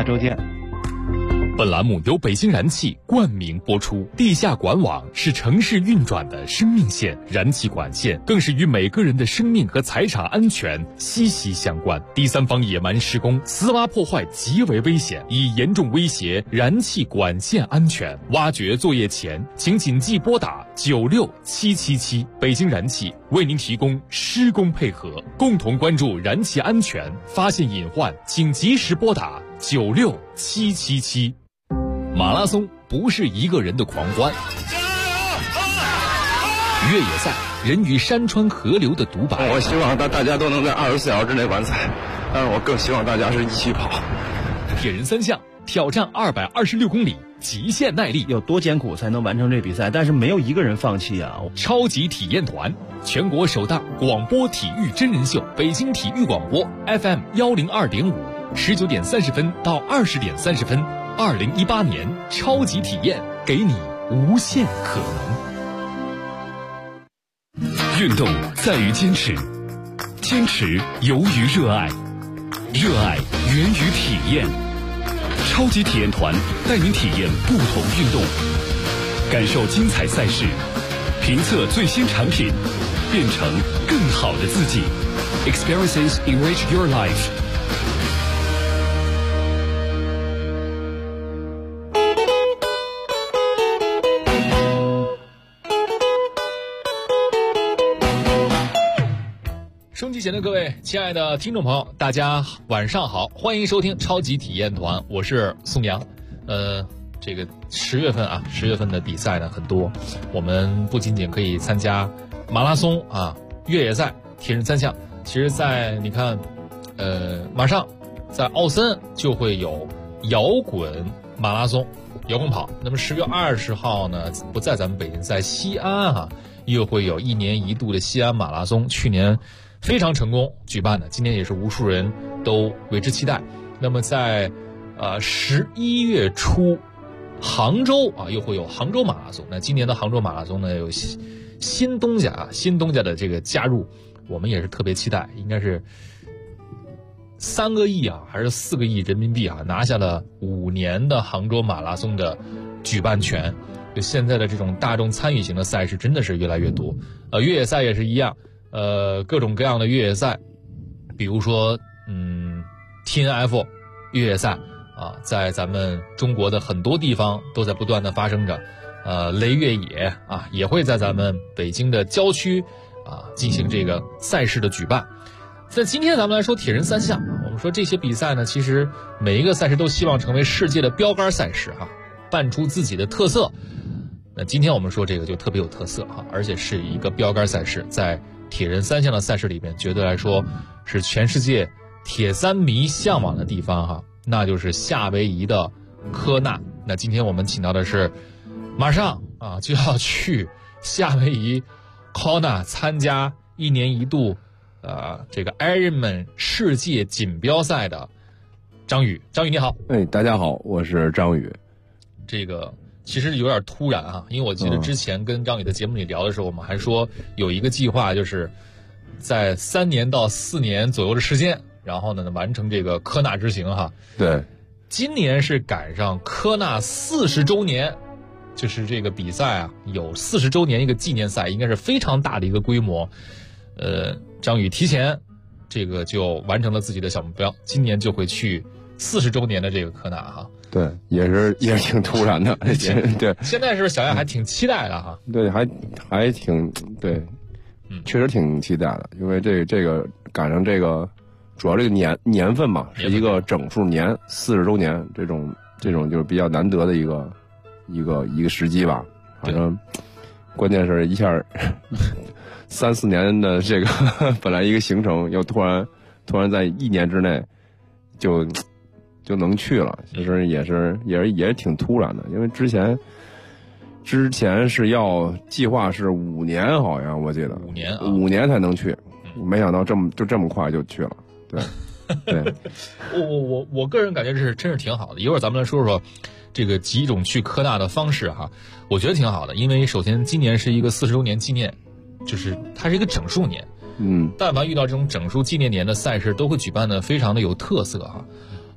周见。 本栏目由北京燃气冠名播出。地下管网是城市运转的生命线，燃气管线更是与每个人的生命和财产安全息息相关。第三方野蛮施工、私挖破坏极为危险，已严重威胁燃气管线安全。挖掘作业前，请谨记拨打96777。北京燃气为您提供施工配合，共同关注燃气安全，发现隐患请及时拨打96777。马拉松不是一个人的狂欢，越野赛人与山川河流的独白。 我希望大家都能在24小时之内完赛，但是我更希望大家是一起跑。 铁人三项挑战226公里，极限耐力， 有多艰苦才能完成这比赛？但是没有一个人放弃啊！ 超级体验团，全国首档广播体育真人秀，北京体育广播 FM 102.5，19点30分到20点30分。2018年超级体验，给你无限可能。运动在于坚持，坚持由于热爱，热爱源于体验。超级体验团带您体验不同运动，感受精彩赛事，评测最新产品，变成更好的自己。Experiences enrich your life。收音机前的各位亲爱的听众朋友，大家晚上好，欢迎收听超级体验团，我是宋阳。这个10月份啊，10月份的比赛呢很多，我们不仅仅可以参加马拉松啊、越野赛、铁人三项，其实在你看，马上在奥森就会有摇滚马拉松、摇滚跑。那么10月20号呢，不在咱们北京，在西安啊，又会有1年1度的西安马拉松，去年非常成功举办的，今年也是无数人都为之期待。那么在11月初，杭州啊又会有杭州马拉松。那今年的杭州马拉松呢，有新东家的这个加入，我们也是特别期待，应该是3个亿啊还是4个亿人民币啊，拿下了5年的杭州马拉松的举办权。就现在的这种大众参与型的赛事真的是越来越多，越野赛也是一样。各种各样的越野赛，比如说TNF 越野赛啊，在咱们中国的很多地方都在不断的发生着。雷越野啊，也会在咱们北京的郊区啊进行这个赛事的举办。在今天咱们来说铁人三项，我们说这些比赛呢，其实每一个赛事都希望成为世界的标杆赛事哈，办出自己的特色。那今天我们说这个就特别有特色哈，而且是一个标杆赛事，在铁人三项的赛事里面，绝对来说是全世界铁三迷向往的地方哈，那就是夏威夷的科纳。那今天我们请到的是马上啊就要去夏威夷科纳参加1年1度这个 Ironman 世界锦标赛的张宇。张宇你好。 大家好，我是张宇。 这个其实有点突然啊，因为我记得之前跟张宇的节目里聊的时候，我们还说有一个计划，就是在3年到4年左右的时间，然后呢完成这个科纳之行哈。 对， 今年是赶上科纳40周年，就是这个比赛啊有40周年一个纪念赛，应该是非常大的一个规模。张宇提前这个就完成了自己的小目标，今年就会去40周年的这个科纳哈。 对，也是挺突然的。对， 现在是不是小亚还挺期待的哈？ 对，还挺对，确实挺期待的，因为这个赶上这个主要这个年份嘛，是一个整数年40周年，这种就是比较难得的一个时机吧。反正关键是一下3、4年的这个本来一个行程，又突然在1年之内就能去了，其实也是挺突然的，因为之前是要计划是5年，好像我记得5年才能去，没想到这么快就去了。对， 我个人感觉真是挺好的。一会儿咱们来说说这个几种去科纳的方式哈，我觉得挺好的，因为首先今年是一个40周年纪念，就是它是一个整数年。但凡遇到这种整数纪念年的赛事，都会举办的非常的有特色哈。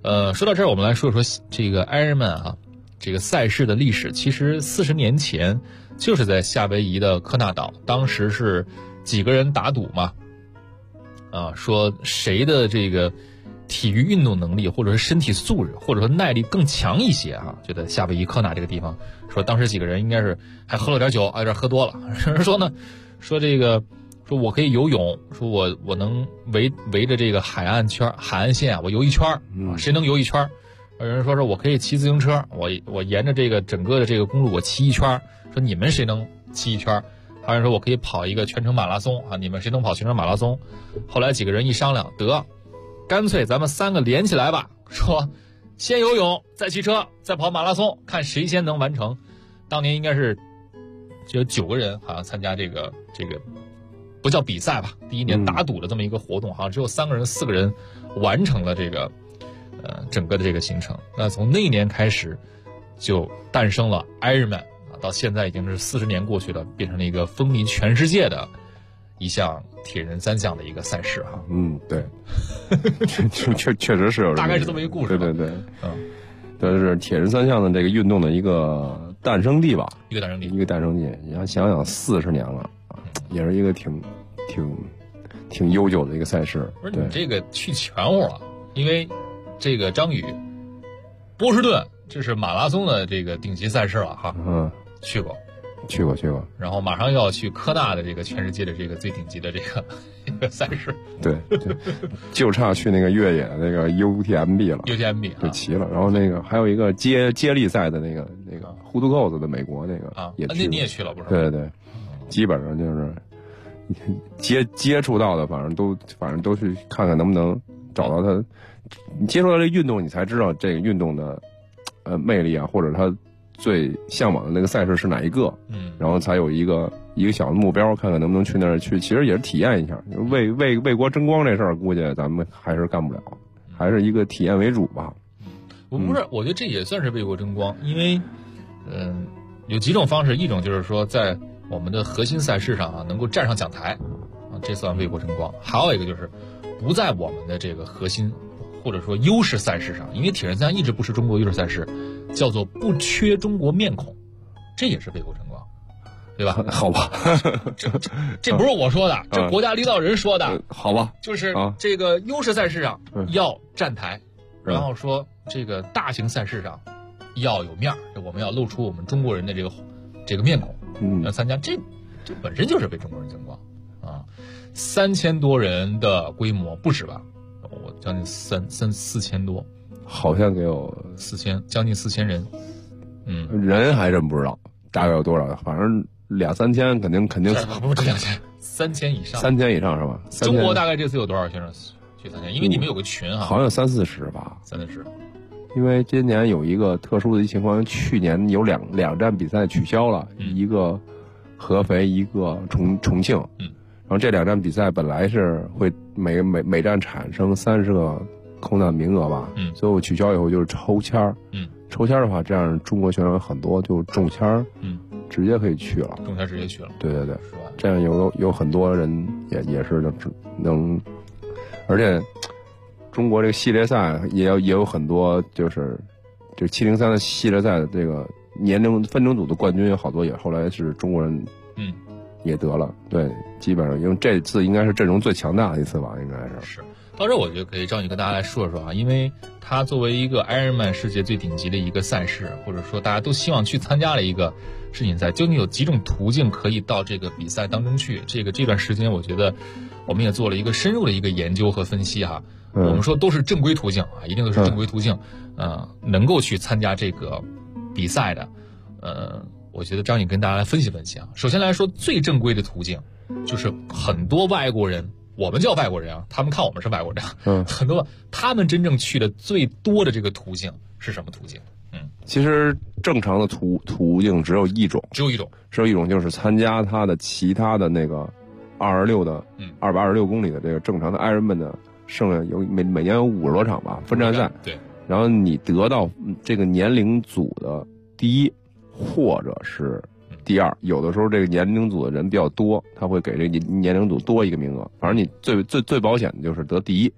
说到这儿，我们来说说这个 Ironman 啊，这个赛事的历史。其实40年前就是在夏威夷的科纳岛，当时是几个人打赌嘛，说谁的这个体育运动能力或者是身体素质或者说耐力更强一些啊，就在夏威夷科纳这个地方。说当时几个人应该是还喝了点酒，有点喝多了。说呢，说这个说我可以游泳，说我能围着这个海岸线啊，我游一圈啊，谁能游一圈？有人说我可以骑自行车，我沿着这个整个的这个公路我骑一圈，说你们谁能骑一圈？还有人说我可以跑一个全程马拉松啊，你们谁能跑全程马拉松？后来几个人一商量，干脆咱们3个连起来吧，说先游泳，再骑车，再跑马拉松，看谁先能完成。当年应该是就有9个人好像参加这个不叫比赛吧，第一年打赌的这么一个活动，好像只有3个人4个人完成了这个整个的这个行程。那从那一年开始就诞生了 Ironman 啊，到现在已经是40年过去了，变成了一个风靡全世界的一项铁人3项的一个赛事哈。 对，确实是有， 大概是这么一个故事。 对，这是铁人3项的这个运动的一个诞生地吧，一个诞生地。你要想想40年了，也是一个挺悠久的一个赛事。 不是你这个去全乎了，因为这个张宇，波士顿这是马拉松的这个顶级赛事了哈。去过。然后马上要去科纳的这个全世界的这个最顶级的这个赛事。对， 就差去那个越野的那个 UTMB 了。 UTMB 就齐了。然后那个还有一个接力赛的那个呼图扣子的美国那个也去。 那你也去了不是？ 对，基本上就是接触到的，反正都去看看能不能找到它。你接触到这个运动，你才知道这个运动的魅力啊，或者它最向往的那个赛事是哪一个，然后才有一个小的目标，看看能不能去那儿去。其实也是体验一下，为国争光这事儿，估计咱们还是干不了，还是一个体验为主吧。 不是，我觉得这也算是为国争光，因为有几种方式，一种就是说在我们的核心赛事上啊能够站上讲台啊，这算为国争光。还有一个就是不在我们的这个核心或者说优势赛事上，因为铁人3项一直不是中国优势赛事，叫做不缺中国面孔，这也是为国争光，对吧？ 好吧， 这不是我说的，这国家领导人说的。 好吧， 就是这个优势赛事上要站台，然后说这个大型赛事上要有面儿，我们要露出我们中国人的这个面孔。要参加这本身就是为中国人争光啊！3000多人的规模不止吧？我将近4000多， 好像得有将近4000人。 人还真不知道大概有多少，反正2-3千肯定不是2000，3000以上 ，3000以上是吧？ 中国大概这次有多少学生去参加？因为你们有个群哈， 好像30-40吧 ，30-40。 因为今年有一个特殊的情况，去年有两站比赛取消了，一个合肥，一个重庆。然后这2站比赛本来是会每站产生30个空档名额吧，最后取消以后就是抽签儿。抽签的话，这样中国选手很多就中签儿，直接可以去了。 中签直接去了。 对，这样有很多人也是能，而且。中国这个系列赛也有很多，就是这703的系列赛的这个年龄分龄组的冠军有好多也后来是中国人，也得了。对，基本上因为这次应该是阵容最强大的一次吧，应该是。 是，到这我觉得可以张宇跟大家来说说啊，因为他作为一个 Ironman 世界最顶级的一个赛事，或者说大家都希望去参加的一个世锦赛，究竟有几种途径可以到这个比赛当中去？这段时间我觉得我们也做了一个深入的一个研究和分析哈。我们说都是正规途径啊，一定都是正规途径，能够去参加这个比赛的，我觉得张宇跟大家来分析分析啊。首先来说，最正规的途径就是很多外国人，我们叫外国人啊，他们看我们是外国人，很多他们真正去的最多的这个途径是什么途径？ 其实正常的途径只有一种，就是参加他的其他的那个226的226公里的这个正常的 Ironman 的。剩下有每年有50多场吧分站赛， 对， 然后你得到这个年龄组的第一或者是第二，有的时候这个年龄组的人比较多，他会给这个年龄组多一个名额。反正你最保险的就是得第一，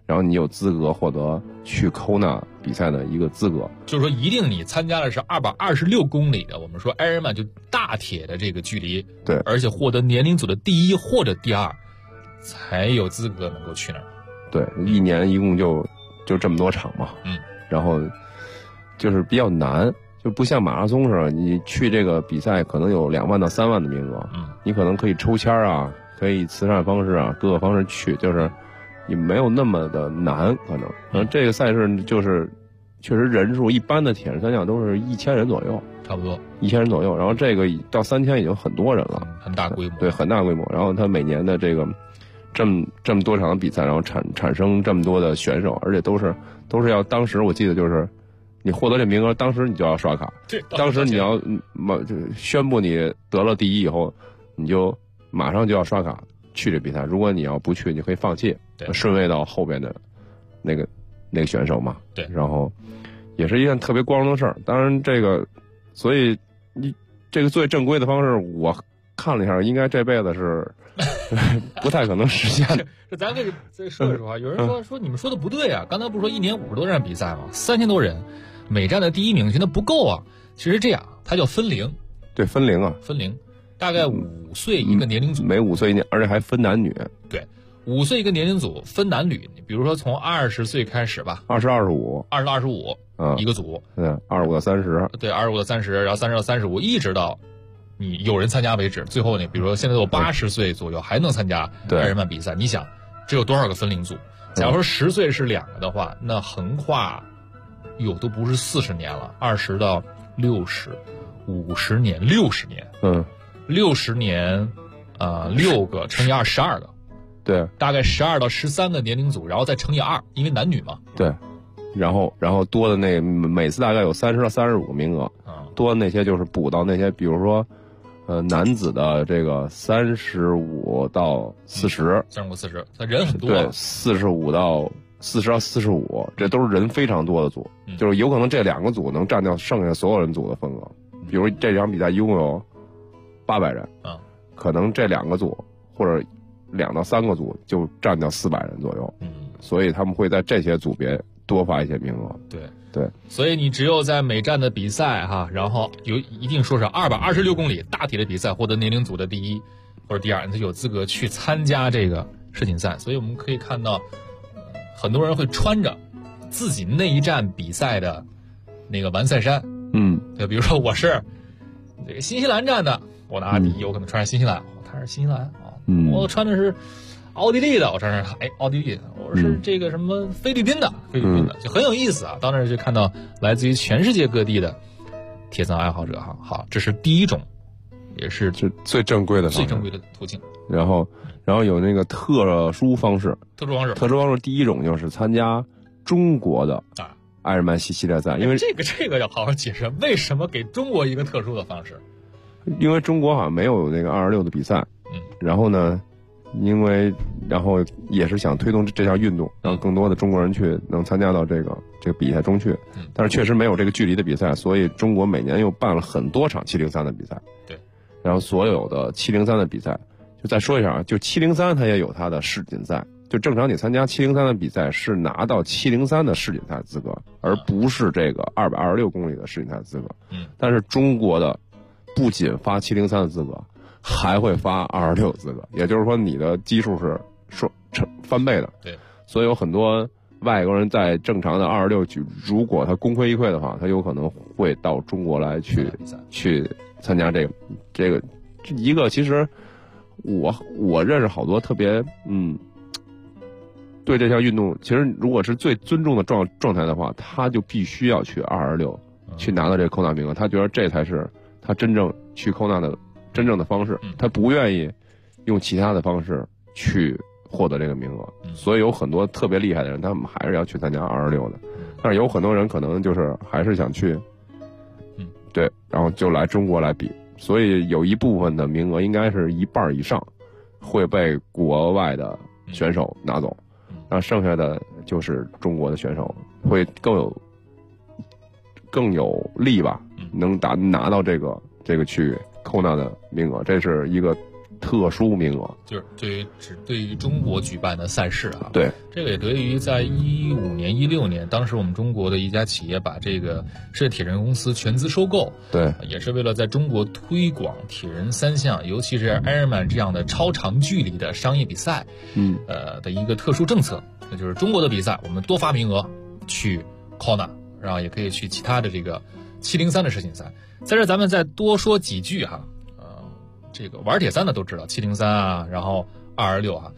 然后你有资格获得去Kona比赛的一个资格。 就是说，一定你参加的是226公里的，我们说埃尔曼就大铁的这个距离， 对， 而且获得年龄组的第1或者第2，才有资格能够去那儿。 对，一年一共就这么多场嘛，然后就是比较难。就不像马拉松似的，你去这个比赛可能有2万到3万的名额，你可能可以抽签啊，可以慈善方式啊，各个方式去，就是也没有那么的难，可能。这个赛事就是确实人数一般的铁人三项都是1000人左右， 差不多 1000人左右，然后这个到3000已经很多人了， 很大规模， 对，很大规模。然后他每年的这个这么多场的比赛，然后产生这么多的选手，而且都是要当时我记得就是。你获得这名额，当时你就要刷卡。 对， 当时你要就宣布你得了第1以后，你就马上就要刷卡去这比赛。如果你要不去，你可以放弃，顺位到后边的那个选手嘛。 对， 然后也是一件特别光荣的事儿。当然这个，所以你这个最正规的方式，我看了一下，应该这辈子是不太可能实现的。 这咱可以再说一说啊。有人说你们说的不对啊，刚才不是说1年50多站比赛吗？3000多人。每站的第1名现在不够啊，其实这样，它叫分龄， 对，分龄啊， 分龄，大概5岁一个年龄组， 每5岁一年，而且还分男女。 对，5岁一个年龄组，分男女，比如说从20岁开始吧 ，20、25，20 到25，一个组， 对，25到30， 对，25到30，然后30到35，一直到你有人参加为止。最后呢，比如说现在有80岁左右还能参加埃尔曼比赛，你想这有多少个分龄组？假如说10岁是2个的话，那横跨。都不是40年了，20到60，50年，60年，60年，6个乘以2， 12个， 对， 大概12到13个年龄组，然后再乘以2，因为男女嘛， 对，然后多的那每次大概有30到35个名额，多的那些就是补到那些，比如说，男子的这个35到40，35、 40，他人很多， 对，40到45，这都是人非常多的组，就是有可能这2个组能占掉剩下所有人组的份额。比如这场比赛一共有800人，可能这2个组或者2到3个组就占掉400人左右，所以他们会在这些组别多发一些名额。对， 所以你只有在每站的比赛哈，然后一定说是226公里大体的比赛获得年龄组的第1或者第2，你才有资格去参加这个世锦赛。所以我们可以看到。很多人会穿着自己那一站比赛的那个完赛衫，就比如说我是这个新西兰站的，我拿第1，我可能穿着新西兰，他是新西兰啊，我穿的是奥地利的，我穿着奥地利的，我是这个什么菲律宾的，就很有意思啊。到那儿就看到来自于全世界各地的铁三爱好者哈。好，这是第1种，也是最正规的途径。 然后有那个特殊方式，第1种就是参加中国的埃尔曼系列赛，因为这个要好好解释，为什么给中国一个特殊的方式？ 因为中国好像没有那个226的比赛，然后呢，然后也是想推动这项运动，让更多的中国人去能参加到这个比赛中去，但是确实没有这个距离的比赛，所以中国每年又办了很多场703的比赛， 对， 然后所有的703的比赛。就再说一下啊，就703它也有它的世锦赛，就正常你参加703的比赛是拿到703的世锦赛资格，而不是这个226公里的世锦赛资格。但是中国的不仅发703的资格，还会发226资格，也就是说你的基数是翻倍的。 对， 所以有很多外国人在正常的226举，如果他功亏一篑的话，他有可能会到中国来去参加这个一个其实。我认识好多特别对这项运动，其实如果是最尊重的状态的话，他就必须要去226去拿到这个Kona名额，他觉得这才是他真正去Kona的真正的方式，他不愿意用其他的方式去获得这个名额，所以有很多特别厉害的人，他们还是要去参加226的，但是有很多人可能就是还是想去，对，然后就来中国来比。所以有一部分的名额应该是1半以上会被国外的选手拿走，然后剩下的就是中国的选手会更有利吧，能拿到这个去Kona的名额，这是一个特殊名额， 就是只对于中国举办的赛事啊。 对， 这个也得益于在15年、16年，当时我们中国的一家企业把这个世界铁人公司全资收购， 对， 也是为了在中国推广铁人三项，尤其是 Ironman 这样的超长距离的商业比赛，的一个特殊政策。那就是中国的比赛，我们多发名额去 Kona， 然后也可以去其他的这个703的世锦赛。在这咱们再多说几句哈。这个玩铁三的都知道703啊，然后226啊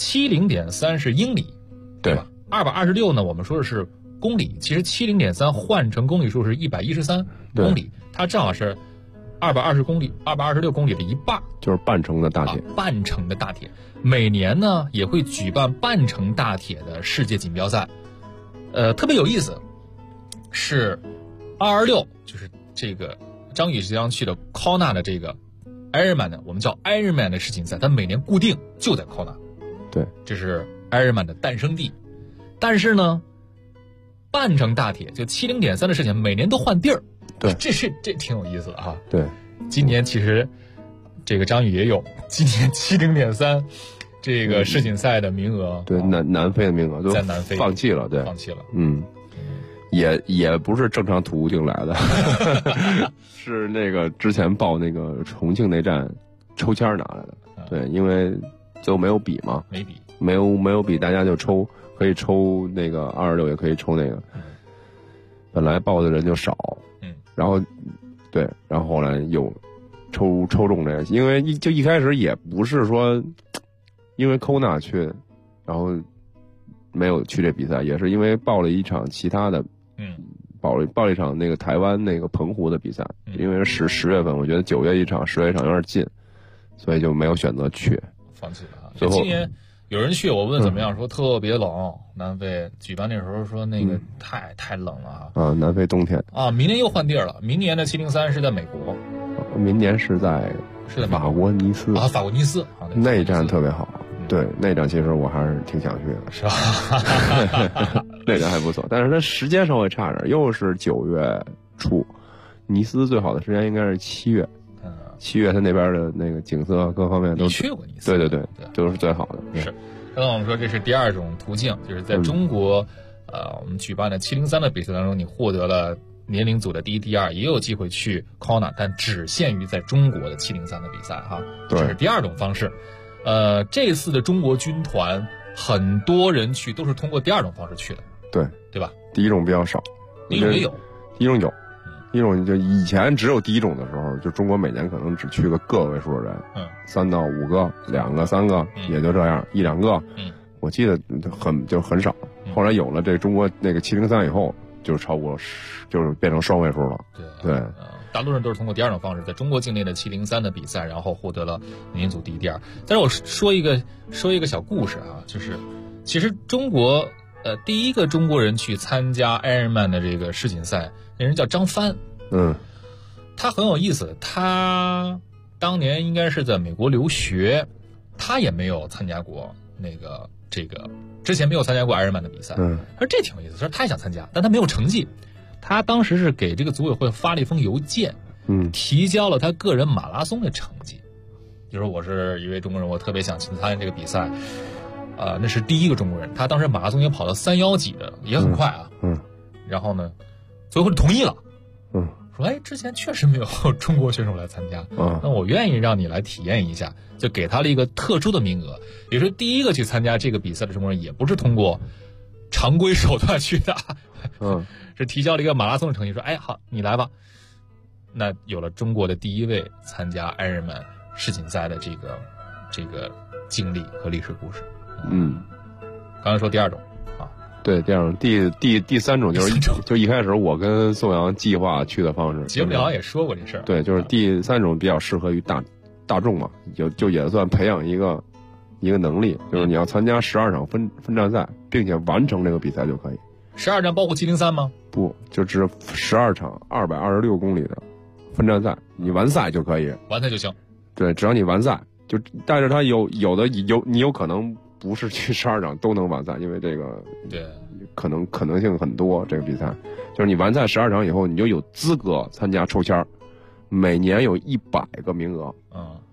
，70.3是英里，对吧？226呢，我们说的是公里，其实70.3换成公里数是113公里，它正好是220公里、226公里的一半， 就是半程的大铁。 半程的大铁，每年呢也会举办半程大铁的世界锦标赛，特别有意思，是226，就是这个张宇即将去的 Kona 的这个。Ironman 呢，我们叫 Ironman 的世锦赛，它每年固定就在 Kona， 对， 这是 Ironman 的诞生地。但是呢，半程大铁就70.3的事情，每年都换地儿， 对， 这挺有意思的哈。 对， 今年其实这个张宇也有，今年70.3这个世锦赛的名额， 对，南非的名额都在南非放弃了，对， 放弃了， 也不是正常途径来的，是那个之前报那个重庆那站抽签拿来的。对，因为就没有比嘛，没有比，大家就抽，可以抽那个226，也可以抽那个。本来报的人就少，然后对，然后后来又抽中这个，因为一开始也不是说因为 Kona 去，然后没有去这比赛，也是因为报了一场其他的。报了一场那个台湾那个澎湖的比赛，因为是10月份，我觉得9月一场10月一场有点近，所以就没有选择去， 放弃了。最后今年有人去，我问怎么样，说特别冷，南非举办那时候说那个太冷了啊。 南非冬天啊，明年又换地儿了，明年的703是在美国， 明年是在法国尼斯啊，法国尼斯啊， 那一站特别好。对，那站其实我还是挺想去的， 是吧？ 那站还不错，但是它时间稍微差点，又是9月初，尼斯最好的时间应该是7月，7月它那边的那个景色各方面都。 你去过尼斯？ 对，都是最好的。 是，刚刚我们说这是第二种途径，就是在中国，我们举办的703的比赛当中，你获得了年龄组的第一、第二，也有机会去 Kona， 但只限于在中国的703的比赛哈，这是第二种方式。这次的中国军团很多人去都是通过第二种方式去的，对吧？ 第一种比较少， 第一种也有， 第一种有，第一种就以前只有第一种的时候，就中国每年可能只去个个位数的人，3到5个，2个3个，也就这样1、2个，我记得很少。后来有了这中国那个703以后，就超过就是变成双位数了，对。 大多数人都是通过第二种方式，在中国境内的703的比赛，然后获得了年龄组第一、第二。但是我说一个小故事啊，就是其实中国第一个中国人去参加 Ironman 的这个世锦赛，那人叫张帆，他很有意思，他当年应该是在美国留学，他也没有参加过之前没有参加过 Ironman 的比赛，而这挺有意思，说他也想参加，但他没有成绩。他当时是给这个组委会发了一封邮件，提交了他个人马拉松的成绩，就说我是一位中国人，我特别想去参加这个比赛，那是第一个中国人，他当时马拉松也跑到311几的，也很快啊，然后呢，组委会同意了，说之前确实没有中国选手来参加，那我愿意让你来体验一下，就给他了一个特殊的名额，也是第一个去参加这个比赛的中国人，也不是通过常规手段去的，是提交了一个马拉松的成绩，说好，你来吧。那有了中国的第一位参加 Ironman 世锦赛的这个经历和历史故事。刚才说第二种啊， 对，第二种，第三种就一开始我跟宋阳计划去的方式， 节目里好像也说过这事儿。 对，就是第三种比较适合于大众嘛，就也算培养一个能力，就是你要参加12场分站赛，并且完成这个比赛就可以。 12站包括703吗？ 不，就只12场226公里的分站赛，你完赛就可以， 完赛就行。 对，只要你完赛，就但是他你有可能不是去12场都能完赛，因为这个对可能性很多。这个比赛就是你完赛12场以后，你就有资格参加抽签，每年有100个名额。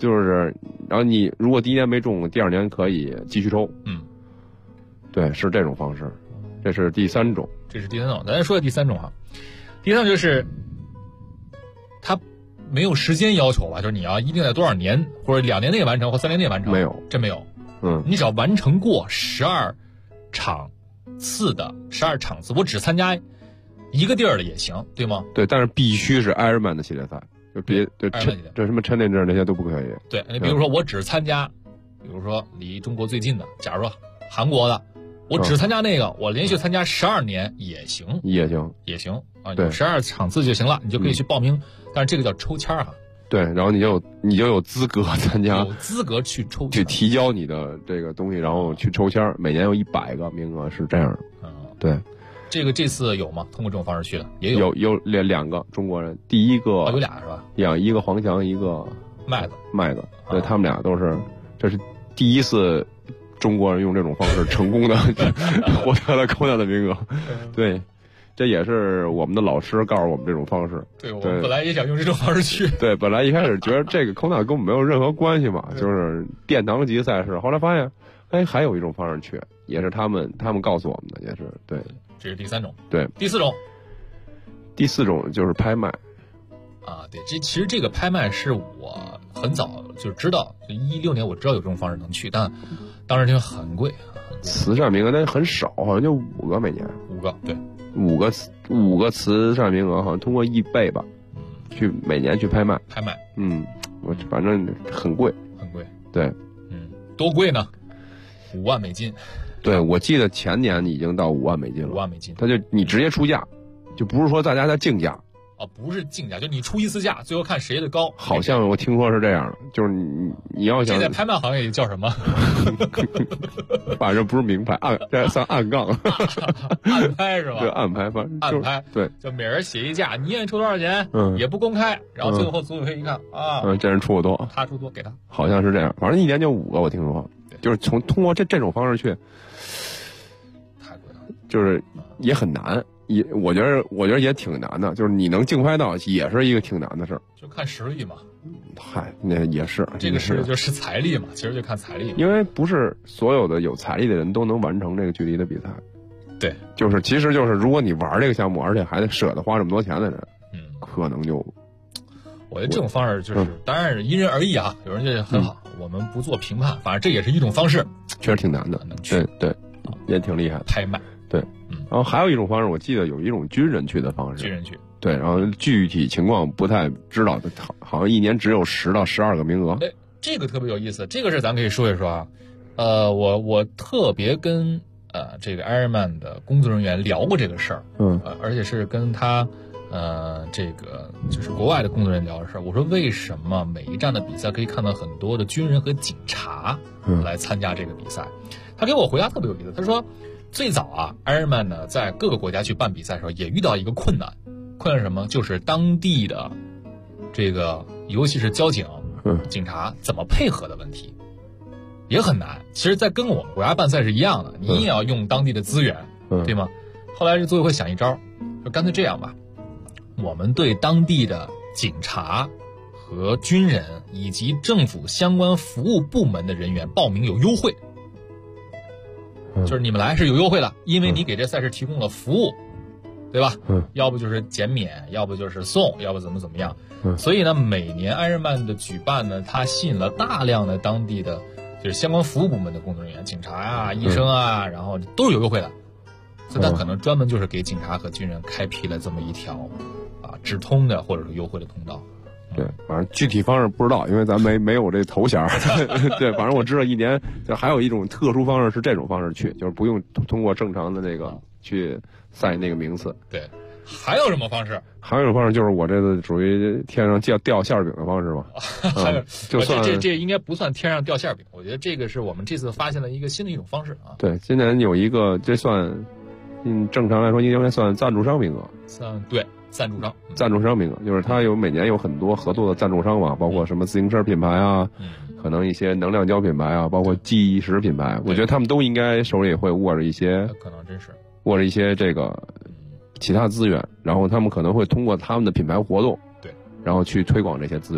就是然后你如果第一年没中，第二年可以继续抽。对，是这种方式。这是第三种。 这是第三种，咱再说第三种哈。第三种就是它没有时间要求吧，就是你要一定在多少年或者2年内完成或3年内完成。 没有， 真没有。你只要完成过12场次，我只参加一个地儿的也行，对吗？ 对，但是必须是 Ironman 的系列赛，就别对这什么 Challenger 那些都不可以。 对，你比如说我只参加，比如说离中国最近的，假如说韩国的，我只参加那个，我连续参加12年也行啊，有12场次就行了，你就可以去报名，但是这个叫抽签啊。 对，然后你就有资格参加， 有资格去抽签， 去提交你的这个东西，然后去抽签，每年有100个名额，是这样的。对， 这次有吗？通过这种方式去的也有 2个中国人，第一个有俩是吧？ 一个黄翔，一个麦子，对，他们俩都是，这是第一次中国人用这种方式成功的获得了Kona的名额。对。这也是我们的老师告诉我们这种方式。 对，我们本来也想用这种方式去。 对，本来一开始觉得这个Kona跟我们没有任何关系嘛，就是殿堂级赛事。后来发现，还有一种方式去，也是他们告诉我们的，也是对。 这是第三种。 对， 第四种就是拍卖。 对，其实这个拍卖是我很早就知道，就16年我知道有这种方式能去，但当时就很贵。 慈善名额但很少，好像就5个每年。 5个，对。 5个慈善名额，好像通过eBay吧，去每年去拍卖。我反正很贵，对， 多贵呢？5万美金。 对，我记得前年已经到5万美金了。5 万美金， 他就你直接出价，就不是说大家在竞价。 不是竞价，就你出一次价，最后看谁的高。 好像我听说是这样的，就是你要想。 这在拍卖行业里叫什么？ 反正不是明牌，这算暗杠。 暗拍是吧？ 对，暗拍，反正暗拍。 对， 就每人写一价，你愿意出多少钱？也不公开，然后最后组委会一看这人出的多， 他出多给他。 好像是这样，反正1年就5个，我听说。就是通过这种方式去， 太贵了， 就是也很难。我觉得也挺难的，就是你能竞拍到也是一个挺难的事儿， 就看实力嘛。 嗨，那也是这个实力就是财力嘛，其实就看财力。 因为不是所有的有财力的人都能完成这个距离的比赛。 对， 其实就是如果你玩这个项目，而且还得舍得花这么多钱的人，可能就。 我觉得这种方式就是，当然是因人而异啊，有人觉得很好，我们不做评判，反正这也是一种方式， 确实挺难的，对，也挺厉害的。 拍卖。 对，然后还有一种方式，我记得有一种军人去的方式。 军人去。 对，然后具体情况不太知道，好像1年只有10到12个名额。 这个特别有意思，这个事咱可以说一说啊。我特别跟这个 Ironman 的工作人员聊过这个事儿，而且是跟他这个就是国外的工作人员聊的事儿。我说为什么每一站的比赛可以看到很多的军人和警察来参加这个比赛？他给我回答特别有意思，他说。最早Ironman 呢，在各个国家去办比赛的时候，也遇到一个困难是什么？就是当地的这个，尤其是交警、警察怎么配合的问题，也很难。其实，在跟我们国家办赛是一样的，你也要用当地的资源，对吗？后来这组委会想一招，就干脆这样吧，我们对当地的警察和军人以及政府相关服务部门的人员报名有优惠。就是你们来是有优惠的，因为你给这赛事提供了服务，对吧？要不就是减免，要不就是送，要不怎么样。所以呢，每年Ironman的举办呢，它吸引了大量的当地的就是相关服务部门的工作人员，警察啊、医生啊，然后都是有优惠的。所以他可能专门就是给警察和军人开辟了这么一条直通的或者是优惠的通道。 对，反正具体方式不知道，因为咱没有这头衔。对，反正我知道1年就还有一种特殊方式是这种方式去，就是不用通过正常的那个去赛那个名次。 对，还有什么方式？ 还有一种方式就是我这个属于天上掉馅饼的方式吧。 还有， 就算这应该不算天上掉馅饼，我觉得这个是我们这次发现的一个新的一种方式啊。 对，今年有一个，这算正常来说应该算赞助商名额。 对。赞助商名额，就是他每年有很多合作的赞助商嘛，包括什么自行车品牌啊，可能一些能量胶品牌啊，包括即食品牌，我觉得他们都应该手里会握着一些， 可能真是握着一些这个其他资源，然后他们可能会通过他们的品牌活动， 对， 然后去推广这些资源。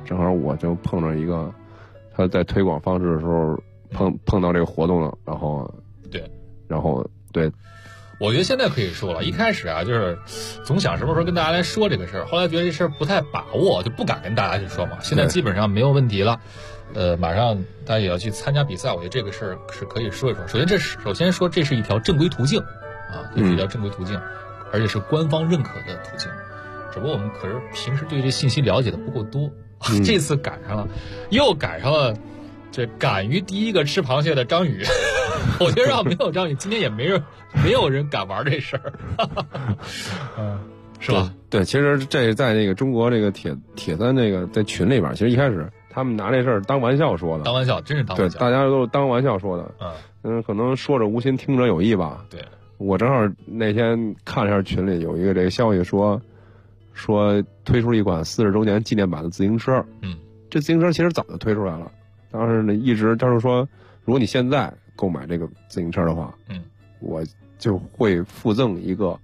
正好我就碰着一个他在推广方式的时候碰到这个活动了，然后对。 我觉得现在可以说了，一开始啊，就是总想什么时候跟大家来说这个事儿，后来觉得这事儿不太把握，就不敢跟大家去说嘛。现在基本上没有问题了，马上大家也要去参加比赛，我觉得这个事儿是可以说一说。首先说这是一条正规途径啊，这是一条正规途径，而且是官方认可的途径。只不过我们可是平时对这信息了解的不够多，这次赶上了，又赶上了。这敢于第一个吃螃蟹的张宇，我觉得要没有张宇，今天也没有人敢玩这事儿，是吧？ 对，其实这在那个中国这个铁三这个在群里边，其实一开始他们拿这事儿当玩笑说的， 当玩笑，真是当玩笑， 对，大家都当玩笑说的，可能说者无心，听者有意吧。 对， 我正好那天看了一下群里有一个这个消息说推出了一款40周年纪念版的自行车，这自行车其实早就推出来了。当时呢，一直他就说，如果你现在购买这个自行车的话，我就会附赠一个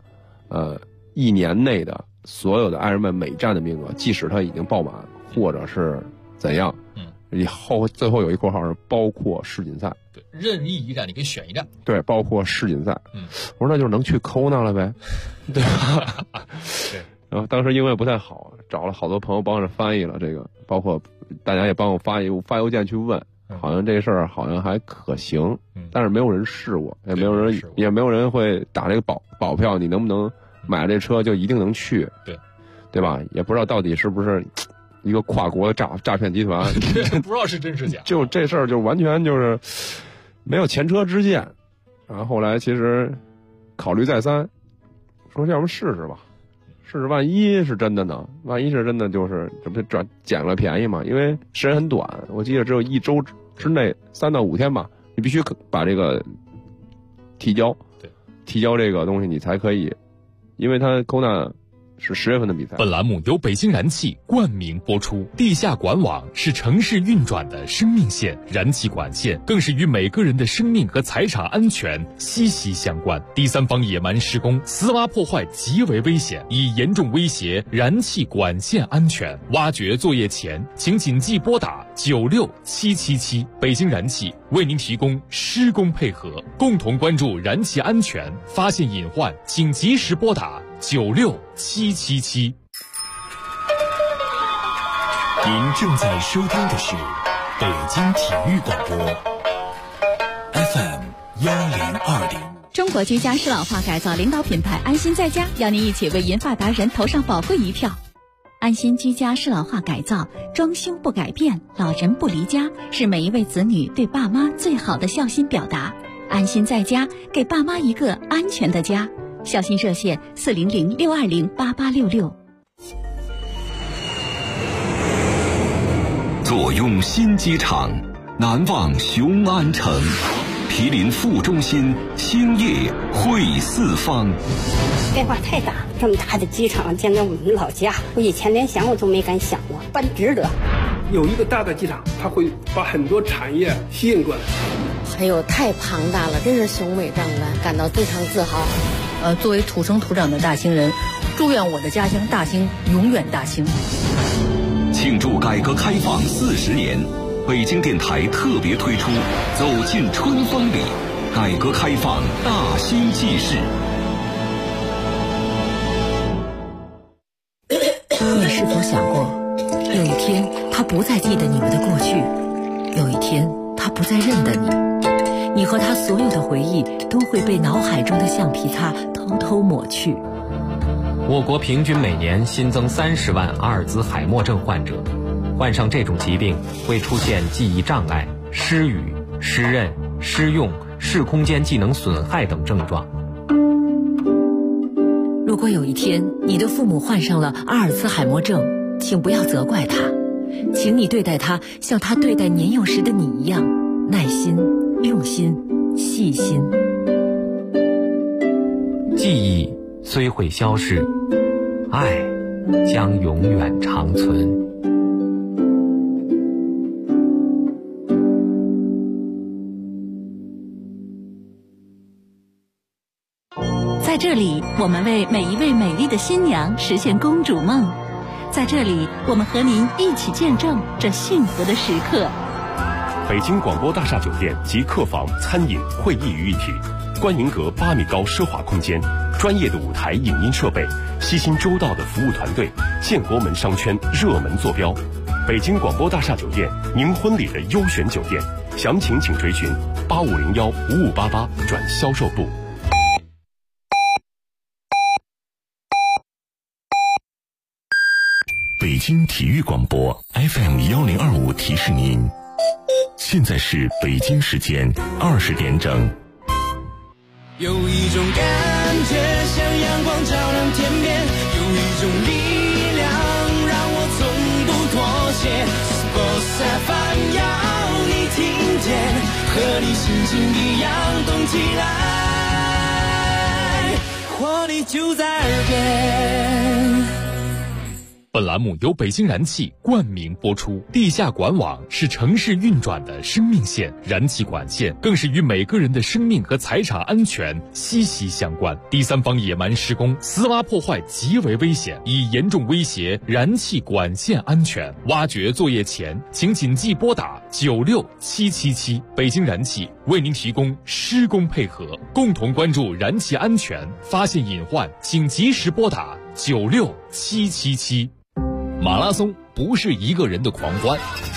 ，1年内的所有的爱人们每站的名额，即使它已经爆满或者是怎样，以后最后有一括号是包括世锦赛， 对，任意一站你可以选一站， 对，包括世锦赛，我说那就是能去Kona了呗，对吧？ 对。 然后当时英文也不太好，找了好多朋友帮着翻译了这个，包括大家也帮我发邮件去问，好像这事儿好像还可行，但是没有人试过，也没有人会打这个保票，你能不能买这车就一定能去，对吧？也不知道到底是不是一个跨国的诈骗集团， 不知道是真是假。 就这事儿就完全就是没有前车之鉴，然后后来其实考虑再三，说要不试试吧。试试万一是真的呢？万一是真的，就是这不捡了便宜嘛？因为时间很短，我记得只有1周之内3到5天吧，你必须把这个提交这个东西，你才可以，因为它Kona是10月份的比赛。 本栏目由北京燃气冠名播出。地下管网是城市运转的生命线，燃气管线更是与每个人的生命和财产安全息息相关。第三方野蛮施工、私挖破坏极为危险，已严重威胁燃气管线安全。挖掘作业前，请谨记拨打96777。北京燃气为您提供施工配合，共同关注燃气安全，发现隐患请及时拨打96777。您正在收听的是北京体育广播 FM1020。 中国居家适老化改造领导品牌安心在家邀您一起为银发达人投上宝贵一票。安心居家适老化改造，装修不改变，老人不离家，是每一位子女对爸妈最好的孝心表达。安心在家，给爸妈一个安全的家。孝心热线400-620-8866。 坐拥新机场，难忘雄安城，毗邻副中心，兴业汇四方。 变化太大，这么大的机场建在我们老家，我以前连想我都没敢想过，办值得。 有一个大的机场，它会把很多产业吸引过来。 哎呦，太庞大了，真是雄伟壮观，感到非常自豪。 作为土生土长的大兴人，祝愿我的家乡大兴永远大兴。 庆祝改革开放40年，北京电台特别推出《走进春风里》，改革开放大兴纪事。 你是否想过，有一天他不再记得你们的过去，有一天他不再认得你，你和他所有的回忆都会被脑海中的橡皮擦偷偷抹去。 我国平均每年新增30万阿尔兹海默症患者，患上这种疾病会出现记忆障碍、失语、失认、失用、视空间技能损害等症状。 如果有一天你的父母患上了阿尔兹海默症，请不要责怪他，请你对待他像他对待年幼时的你一样，耐心、用心、细心。 记忆虽会消逝，爱将永远长存。 在这里，我们为每一位美丽的新娘实现公主梦。 在这里，我们和您一起见证这幸福的时刻。 北京广播大厦酒店集客房、餐饮、会议于一体，观云阁8米高奢华空间，专业的舞台影音设备，悉心周到的服务团队，建国门商圈热门坐标。北京广播大厦酒店，您婚礼的优选酒店，详情请追询8501-5588转销售部。 北京体育广播 FM1025提示您，现在是北京时间20点整。 有一种感觉像阳光照亮天边，有一种力量让我从不妥协。Sports FM 要你听见，和你心情一样动起来，活力就在耳边。 本栏目由北京燃气冠名播出。地下管网是城市运转的生命线，燃气管线更是与每个人的生命和财产安全息息相关。第三方野蛮施工、私挖破坏极为危险，已严重威胁燃气管线安全。挖掘作业前，请谨记拨打96777。北京燃气为您提供施工配合，共同关注燃气安全，发现隐患请及时拨打96777。马拉松不是一个人的狂欢，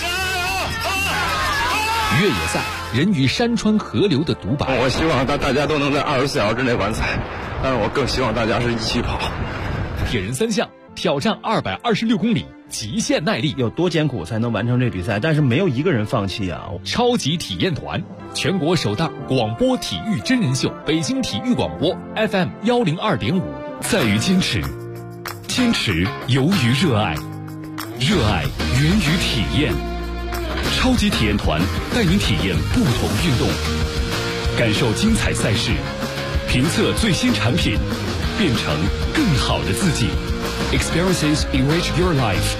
越野赛人与山川河流的独白。 我希望大家都能在24小时之内完赛，但是我更希望大家是一起跑。 铁人3项挑战226公里，极限耐力， 有多艰苦才能完成这比赛？但是没有一个人放弃啊！ 超级体验团，全国首档广播体育真人秀，北京体育广播 FM102.5， 在于坚持，坚持由于热爱，热爱源于体验。超级体验团带您体验不同运动，感受精彩赛事，评测最新产品，变成更好的自己。Experiences enrich your life。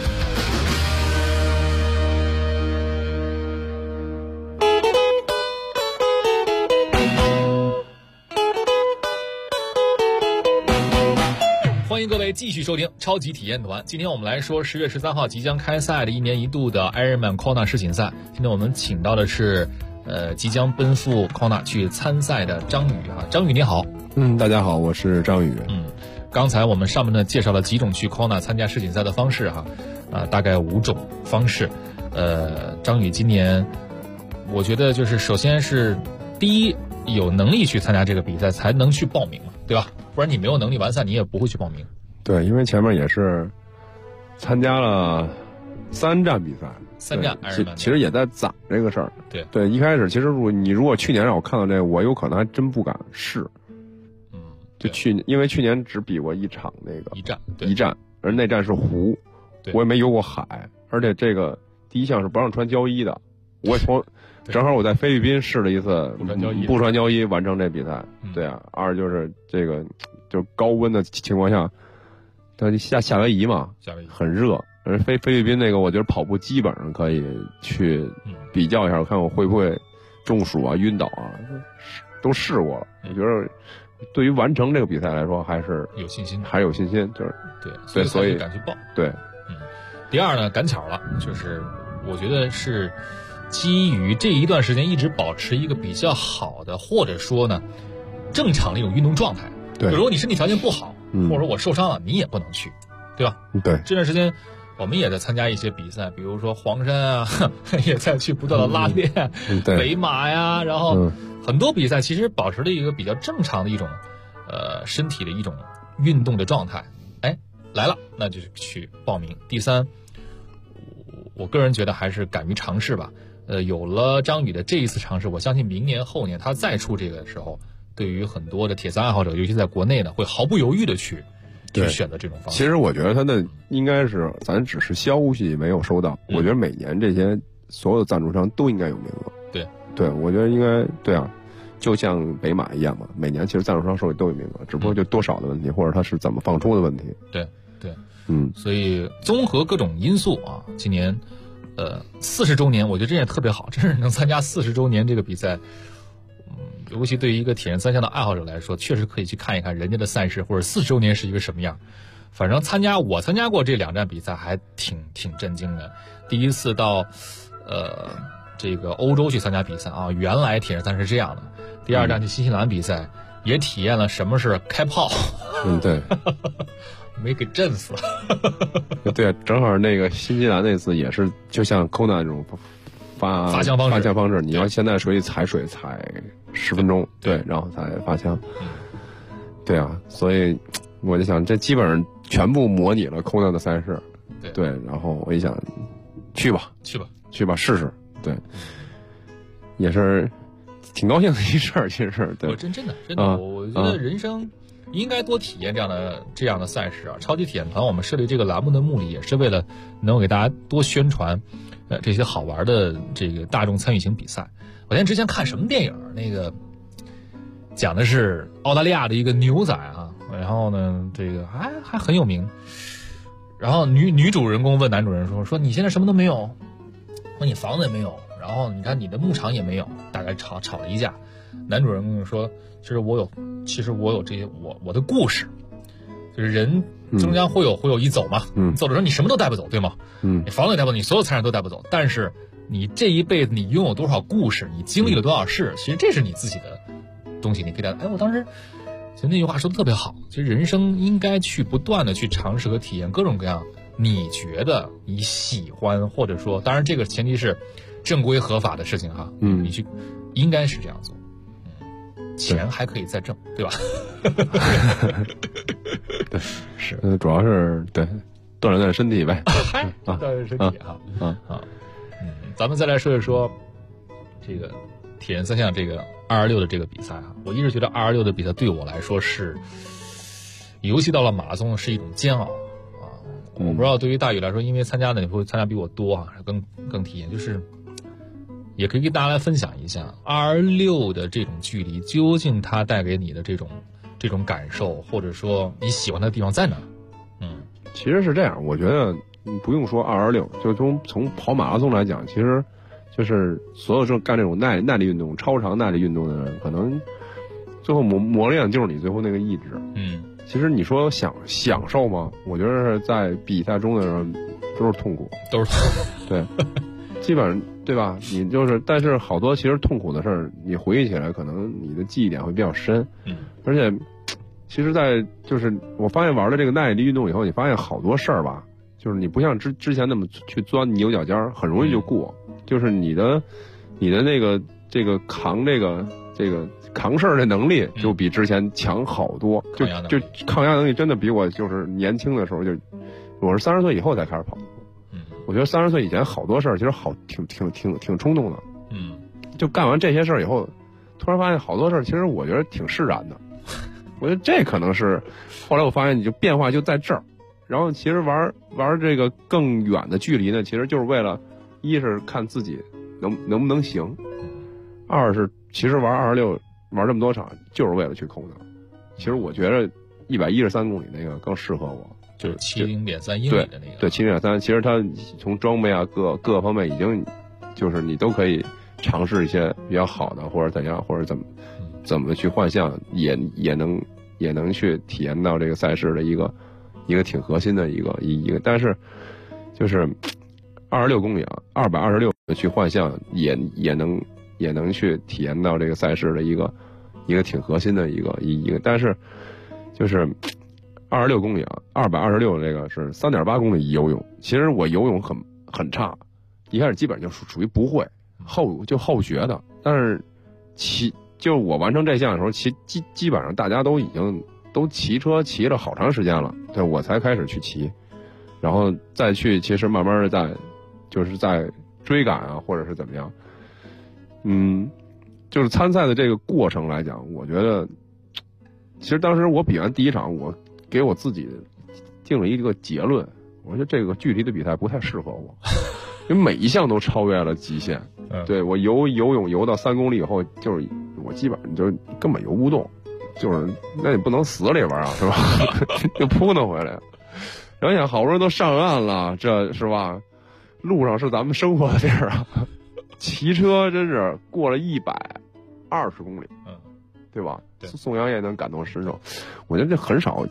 欢迎各位继续收听超级体验团。今天我们来说10月13号即将开赛的1年1度的 Ironman Kona 世锦赛。今天我们请到的是即将奔赴 Kona 去参赛的张宇啊。张宇你好。 大家好，我是张宇。 刚才我们上面呢介绍了几种去 Kona 参加世锦赛的方式哈，大概5种方式。张宇今年我觉得就是首先是第一，有能力去参加这个比赛才能去报名嘛，对吧？不然你没有能力完赛，你也不会去报名。 对，因为前面也是参加了3站比赛 ，3站其实也在攒这个事儿。对，一开始其实如果去年让我看到这个，我有可能还真不敢试。就因为去年只比过一场那个一站，而那站是湖，我也没游过海，而且这个第一项是不让穿胶衣的。正好我在菲律宾试了一次不穿胶衣完成这比赛。对啊，二就是这个就高温的情况下，它夏威夷嘛，很热。而菲律宾那个，我觉得跑步基本上可以去比较一下，我看我会不会中暑啊、晕倒啊，都试过了。我觉得对于完成这个比赛来说，还是有信心， 还是有信心，就是对， 所以敢去报。 对， 第二呢，赶巧了，就是我觉得是基于这一段时间一直保持一个比较好的，或者说呢正常的一种运动状态。 对， 如果你身体条件不好，或者说我受伤了，你也不能去，对吧？ 对， 这段时间我们也在参加一些比赛，比如说黄山啊，也在去不断的拉练，北马呀，然后很多比赛其实保持了一个比较正常的一种身体的一种运动的状态。来了，那就去报名。第三，我个人觉得还是敢于尝试吧。有了张宇的这一次尝试，我相信明年后年他再出这个的时候，对于很多的铁三爱好者，尤其在国内呢，会毫不犹豫的去选择这种方式。 其实我觉得他的应该是咱只是消息没有收到，我觉得每年这些所有的赞助商都应该有名额。对，我觉得应该对啊，就像北马一样嘛，每年其实赞助商手里都有名额，只不过就多少的问题，或者他是怎么放出的问题。 对，所以综合各种因素啊，今年40周年，我觉得这也特别好，真是能参加40周年这个比赛。尤其对于一个铁人3项的爱好者来说，确实可以去看一看人家的赛事，或者40周年是一个什么样。 反正我参加过这2站比赛，还挺震惊的。第一次到这个欧洲去参加比赛啊，原来铁人三是这样的。第2站去新西兰比赛，也体验了什么是开炮。 对， 没给震死。 对，正好那个新西兰那次也是，就像 Kona 那种发枪方式，你要现在水里踩水踩10分钟，对，然后才发枪。对啊，所以我就想，这基本上全部模拟了 Kona 的赛事。对，然后我一想，去吧，试试。对，也是挺高兴的一事儿，其实对。 真的，我觉得人生应该多体验这样的赛事啊。超级体验团我们设立这个栏目的目的，也是为了能够给大家多宣传这些好玩的这个大众参与型比赛。我之前看什么电影，那个讲的是澳大利亚的一个牛仔啊，然后呢这个还很有名。然后女主人公问男主人说你现在什么都没有，说你房子也没有，然后你看你的牧场也没有，大概吵了一架。男主人公说其实我有这些我的故事，就是人终将会有一走嘛，走的时候你什么都带不走，对吗？你房子也带不走，你所有财产都带不走，但是你这一辈子你拥有多少故事，你经历了多少事，其实这是你自己的东西，你可以带。我当时其实那句话说的特别好，其实人生应该去不断的去尝试和体验各种各样你觉得你喜欢，或者说当然这个前提是正规合法的事情哈，你去应该是这样做。钱还可以再挣，对吧？ 对，是，主要是对锻炼身体呗。 锻炼身体咱们再来说一说这个铁人三项这个226的这个比赛啊。我一直觉得226的比赛对我来说是，尤其到了马拉松是一种煎熬啊。我不知道对于大宇来说，因为参加的你会参加比我多啊，更体验就是。也可以跟大家来分享一下226的这种距离，究竟它带给你的这种感受，或者说你喜欢的地方在哪？ 其实是这样，我觉得不用说226，就从跑马拉松来讲，其实就是所有干这种耐力运动、超长耐力运动的人，可能最后磨练就是你最后那个意志。其实你说享受吗？我觉得是在比赛中的人都是痛苦，对。基本上对吧？你就是，但是好多其实痛苦的事儿，你回忆起来，可能你的记忆点会比较深。而且，其实，就是我发现玩了这个耐力运动以后，你发现好多事儿吧，就是你不像之前那么去钻牛角尖儿，很容易就过。就是你的那个扛扛事儿的能力，就比之前强好多。就抗压能力真的比我就是年轻的时候我是30岁以后才开始跑。我觉得30岁以前好多事儿其实挺冲动的，就干完这些事儿以后，突然发现好多事儿其实我觉得挺释然的。我觉得这可能是后来我发现你就变化就在这儿。然后其实玩这个更远的距离呢，其实就是为了一是看自己能不能行，二是其实玩226玩这么多场就是为了去Kona。其实我觉得113公里那个更适合我。 就是70.3英里的那个， 对，70.3，其实它从装备啊各方面已经，就是你都可以尝试一些比较好的，或者怎样，或者怎么去换项，也能去体验到这个赛事的一个挺核心的一个，但是就是26公里啊，226去换项也能去体验到这个赛事的一个挺核心的一个，但是就是26公里啊，226这个是3.8公里游泳。其实我游泳很差，一开始基本就属于不会，后学的。但是就我完成这项的时候，基本上大家都已经骑车骑了好长时间了，对，我才开始去骑，然后再去其实慢慢的在追赶啊，或者是怎么样。就是参赛的这个过程来讲，我觉得其实当时我比完第一场，我给我自己定了一个结论，我觉得这个距离的比赛不太适合我，因为每一项都超越了极限。对，我游泳游到3公里以后，就是我基本上就根本游不动，就是那你不能死里边啊，是吧？就扑腾回来。然后想好不容易都上岸了，这是吧？路上是咱们生活的地儿啊，骑车真是过了120公里，对吧？宋阳也能感同身受。我觉得这很少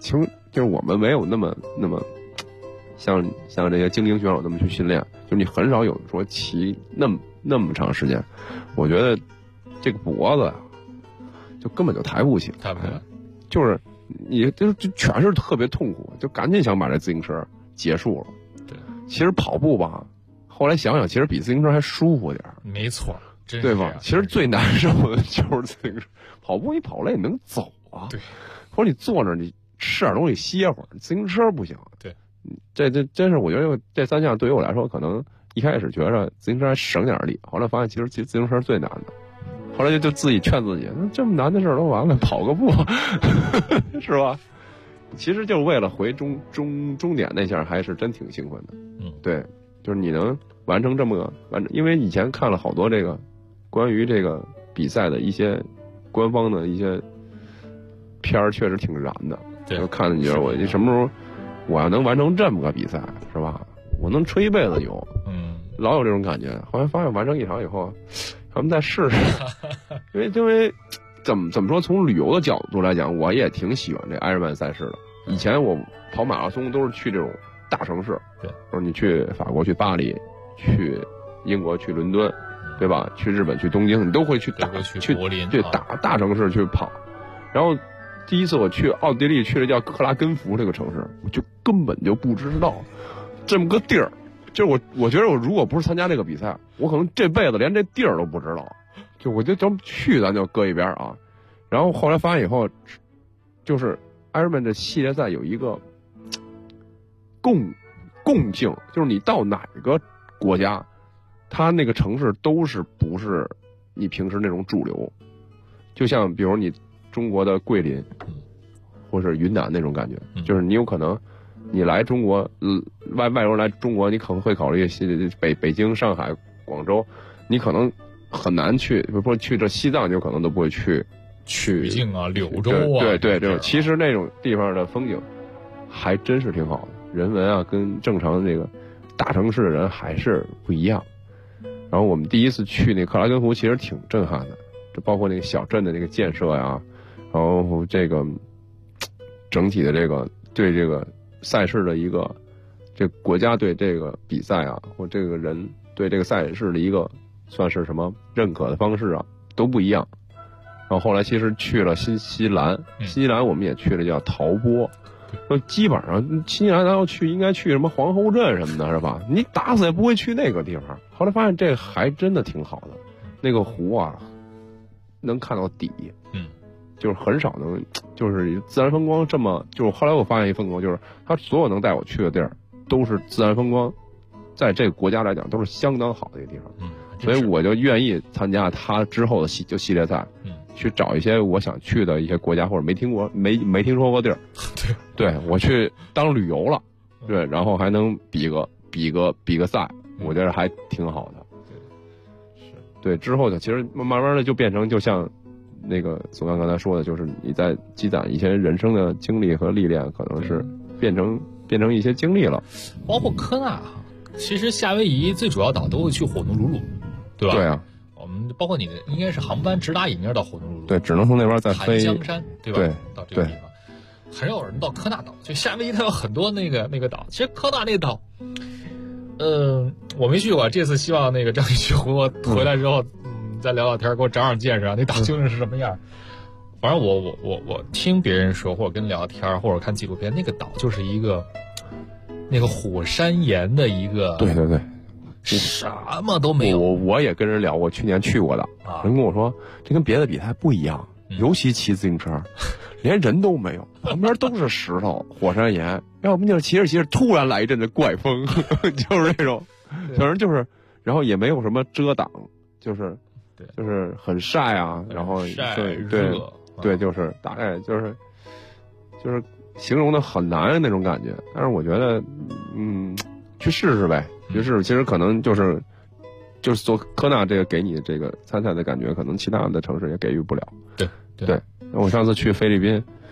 就是我们没有那么像这些精英选手那么去训练，就是你很少有说骑那么长时间，我觉得这个脖子就根本就抬不起来，就是你就全是特别痛苦，就赶紧想把这自行车结束了。 对， 其实跑步吧，后来想想，其实比自行车还舒服点， 没错， 对吧？其实最难受的就是自行车，跑步你跑累你能走啊， 对， 或者你坐那你吃点东西歇会儿，自行车不行。 对， 这真是我觉得这3项对于我来说，可能一开始觉着自行车还省点力，后来发现其实自行车最难的。后来就自己劝自己，那这么难的事儿都完了，跑个步，是吧？其实就是为了回终点那下，还是真挺兴奋的。对，就是你能完成这么个因为以前看了好多这个关于这个比赛的一些官方的一些片儿，确实挺燃的。 对， 就看着你觉得我什么时候我要能完成这么个比赛，是吧？我能吹一辈子牛，老有这种感觉。后来发现完成一场以后，咱们再试试，因为怎么说，从旅游的角度来讲，我也挺喜欢这艾尔曼赛事的。以前我跑马拉松都是去这种大城市， 对， 就是你去法国去巴黎，去英国去伦敦，对吧？去日本去东京，你都会去去柏林， 对大城市去跑。然后第一次我去奥地利，去了叫克拉根福这个城市，我就根本就不知道这么个地儿。就是我觉得我如果不是参加这个比赛，我可能这辈子连这地儿都不知道。就我就这么去，咱就搁一边啊。然后后来发现以后，就是艾尔曼这系列赛有一个共性，就是你到哪个国家，它那个城市都是不是你平时那种主流。就像比如你中国的桂林，或是云南那种感觉，就是你有可能。你来中国，外国人来中国，你可能会考虑北京、上海、广州，你可能很难去，比如说去这西藏，就可能都不会去曲靖啊、柳州啊，对，其实那种地方的风景还真是挺好的，人文啊跟正常的这个大城市的人还是不一样。然后我们第一次去那克拉根福，其实挺震撼的，这包括那个小镇的那个建设呀，然后这个整体的这个对这个。赛事的一个，这国家对这个比赛啊，或这个人对这个赛事的一个算是什么认可的方式啊，都不一样。然后后来其实去了新西兰我们也去了叫陶波，基本上新西兰咱要去应该去什么皇后镇什么的，是吧？你打死也不会去那个地方。后来发现这还真的挺好的，那个湖啊能看到底，就是很少能，就是自然风光这么，就是后来我发现一风光，就是他所有能带我去的地儿，都是自然风光，在这个国家来讲都是相当好的一个地方，所以我就愿意参加他之后的系列赛，去找一些我想去的一些国家或者没听说过地儿，对我去当旅游了，对，然后还能比个赛，我觉得还挺好的，对，之后就其实慢慢的就变成就像。那个宋刚才说的，就是你在积攒一些人生的经历和历练，可能是变成一些经历了。 包括科纳，其实夏威夷最主要岛都会去火奴鲁鲁，对吧？ 对啊。 我们包括你的应该是航班直达引面到火奴鲁鲁， 对，只能从那边再飞檀香山，对吧？ 对， 到这个地方，很少有人到科纳岛。就夏威夷它有很多那个岛，其实科纳那个岛，我没去过，这次希望那个张宇去回来之后。再聊聊天，给我长见识啊！那岛究竟是什么样？反正我听别人说，或者跟聊天，或者看纪录片，那个岛就是一个那个火山岩的一个， 对， 什么都没有。 我也跟人聊，我去年去过的，人跟我说这跟别的比赛不一样，尤其骑自行车，连人都没有，旁边都是石头、火山岩，要不就是骑着突然来一阵的怪风，就是那种，反正就是，然后也没有什么遮挡，就是很晒啊，然后对，就是大概就是形容的很难那种感觉。但是我觉得，去试试呗，其实可能就是做科纳这个给你这个参赛的感觉，可能其他的城市也给予不了。 对。 我上次去菲律宾，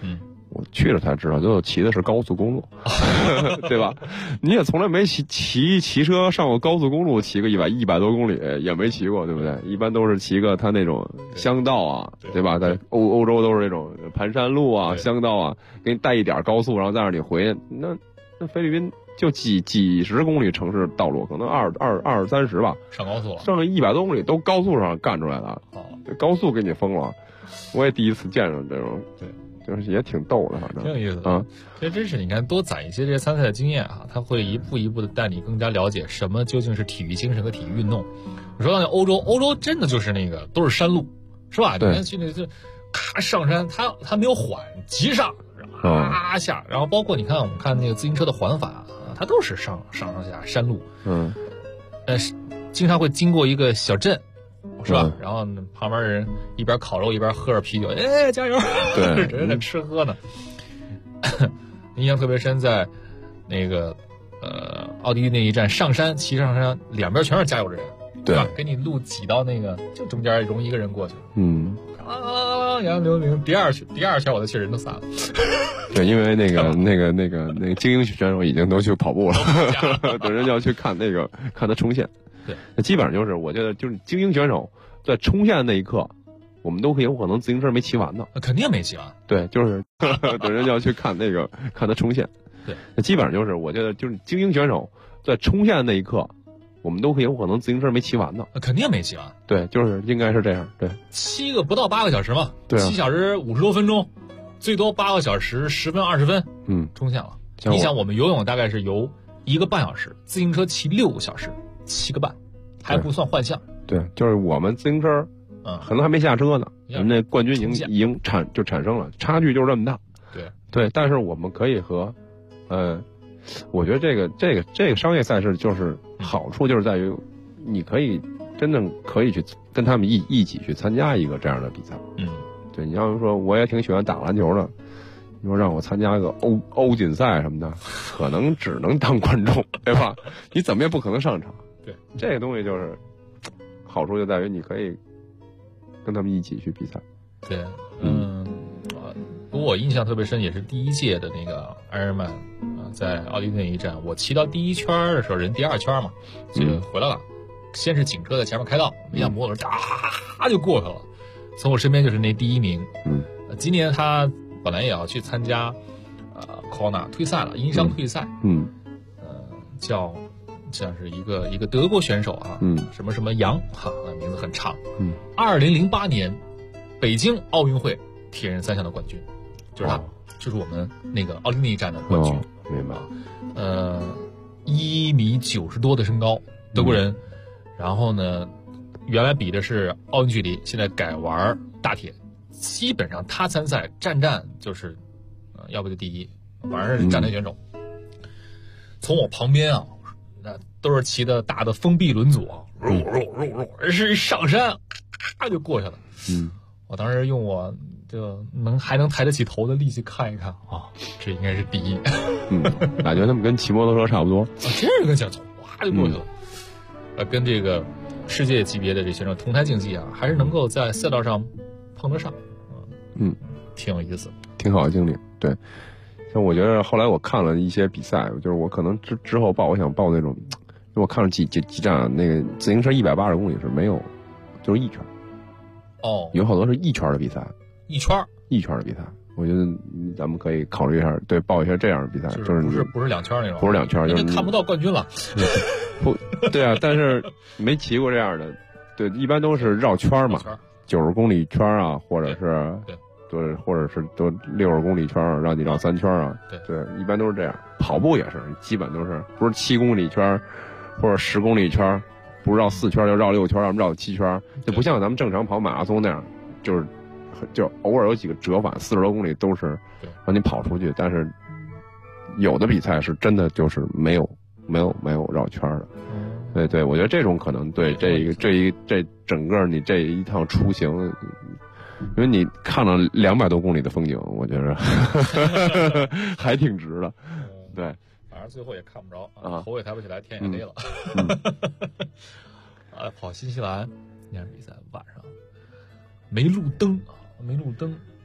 我去了才知道，就骑的是高速公路，对吧？你也从来没骑车上过高速公路，骑个100多公里也没骑过，对不对？一般都是骑个它那种乡道啊，对吧？在欧洲都是那种盘山路啊、乡道啊，给你带一点高速，然后在那里回。那菲律宾就几十公里城市道路，可能20-30吧， 上高速了， 上个100多公里都高速上干出来的，高速给你封了。我也第一次见着这种， 对。 就是也挺逗的，反正挺有意思的啊。 其实真是你看，多攒一些这些参赛的经验啊，他会一步一步的带你更加了解什么究竟是体育精神和体育运动。我说到那欧洲真的就是那个都是山路，是吧？你看去那就咔上山，它没有缓，急上啊下，然后包括你看我们看那个自行车的环法，它都是上下山路，经常会经过一个小镇。是吧？然后旁边人一边烤肉一边喝着啤酒，哎，加油！ 对， 人在吃喝呢。印象特别深，在那个奥地利那一站上山，骑上山，两边全是加油的人，对吧？给你路挤到那个就中间容一个人过去，杨刘明第二圈我的气人都散了。 对，因为那个精英选手已经都去跑步了，等人要去看他冲线。 对， 那基本上就是我觉得就是精英选手在冲线那一刻，我们都有可能自行车没骑完呢。 肯定没骑完。 对，就是等人要去看他冲线。 对， 那基本上就是我觉得就是精英选手在冲线那一刻，我们都有可能自行车没骑完呢。 肯定没骑完。 对，就是应该是这样。对 ，不到8个小时嘛，对，7小时50多分钟，最多8个小时10分20分，冲线了。你想我们游泳大概是游1个半小时，自行车骑6个小时，7个半，还不算换向。 对，就是我们自行车，可能还没下车呢，人那冠军已经产生了，差距就是这么大。对，但是我们可以和，我觉得这个商业赛事就是好处就是在于，你可以真正可以去跟他们一起去参加一个这样的比赛。对，你要是说我也挺喜欢打篮球的。你说让我参加个欧锦赛什么的，可能只能当观众，对吧？你怎么也不可能上场。 对， 这个东西就是好处就在于你可以跟他们一起去比赛。 对，不过我印象特别深，也是第一届的那个艾尔曼在奥地利那一站，我骑到第1圈的时候，人第2圈嘛，就回来了。先是警车在前面开道，一辆摩托车就过去了，从我身边就是那第1名。今年他本来也要去参加，Kona 退赛了，因伤退赛。像是一个德国选手啊，什么什么杨，名字很长。2008年北京奥运会铁人3项的冠军，就是他，就是我们那个奥地利站的冠军。 明白。 1米90多的身高，德国人。然后呢，原来比的是奥运距离，现在改玩大铁。基本上他参赛站就是，要不就第一，反正是站内选手。从我旁边啊，那都是骑的大的封闭轮组啊，是上山，就过去了。我当时用我就还能抬得起头的力气看一看啊，这应该是第一。 感觉他们跟骑摩托车差不多。 真是跟小走，哇就过去了。跟这个世界级别的这选手同台竞技啊，还是能够在赛道上碰得上。挺有意思， 挺好的经历。对，像我觉得后来我看了一些比赛，就是我可能之后我想报那种，因为我看了几站那个自行车180公里是没有，就是1圈。有好多是1圈的比赛。1圈的比赛，我觉得咱们可以考虑一下，对，报一下这样的比赛，就是不是2圈那种， 不是2圈，就是看不到冠军了。 不，对啊，但是没骑过这样的，对，一般都是绕圈嘛，90公里圈啊，或者是对，或者是都60公里圈，让你绕3圈啊，对，一般都是这样。跑步也是，基本都是不是7公里圈，或者10公里圈，不是绕4圈就绕6圈，要么绕7圈，就不像咱们正常跑马拉松那样，就偶尔有几个折返，40多公里都是让你跑出去，但是有的比赛是真的就是没有绕圈的。对，我觉得这种可能对这整个你这一趟出行，因为你看了200多公里的风景，我觉得还挺值的。对， 反正最后也看不着啊，头也抬不起来，天也黑了。跑新西兰那场比赛晚上没路灯，